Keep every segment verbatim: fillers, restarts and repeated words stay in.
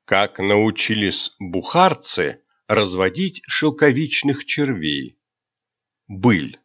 Как научились бухарцы разводить шелковичных червей. Быль.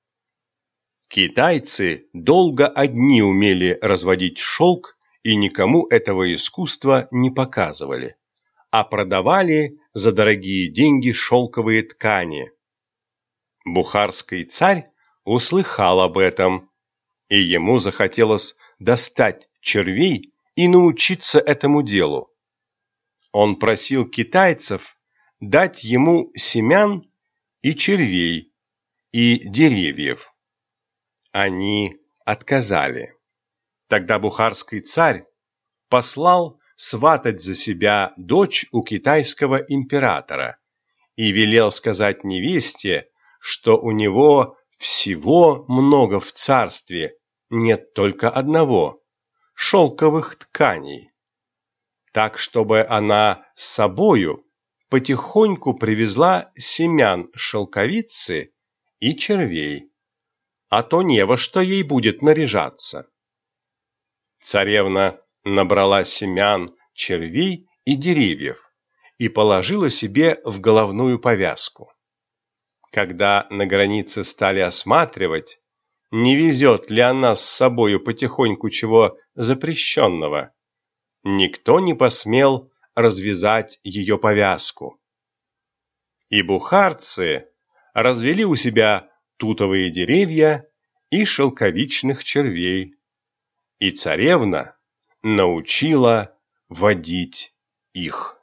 Китайцы долго одни умели разводить шелк и никому этого искусства не показывали, а продавали за дорогие деньги шелковые ткани. Бухарский царь услыхал об этом, и ему захотелось достать червей и научиться этому делу. Он просил китайцев дать ему семян и червей, и деревьев. Они отказали. Тогда бухарский царь послал сватать за себя дочь у китайского императора и велел сказать невесте, что у него всего много в царстве, нет только одного – шелковых тканей. Так, чтобы она с собою потихоньку привезла семян шелковицы и червей, а то не во что ей будет наряжаться. Царевна набрала семян, червей и деревьев и положила себе в головную повязку. Когда на границе стали осматривать, не везет ли она с собою потихоньку чего запрещенного, никто не посмел развязать ее повязку. И бухарцы развели у себя тутовые деревья и шелковичных червей, и царевна научила водить их.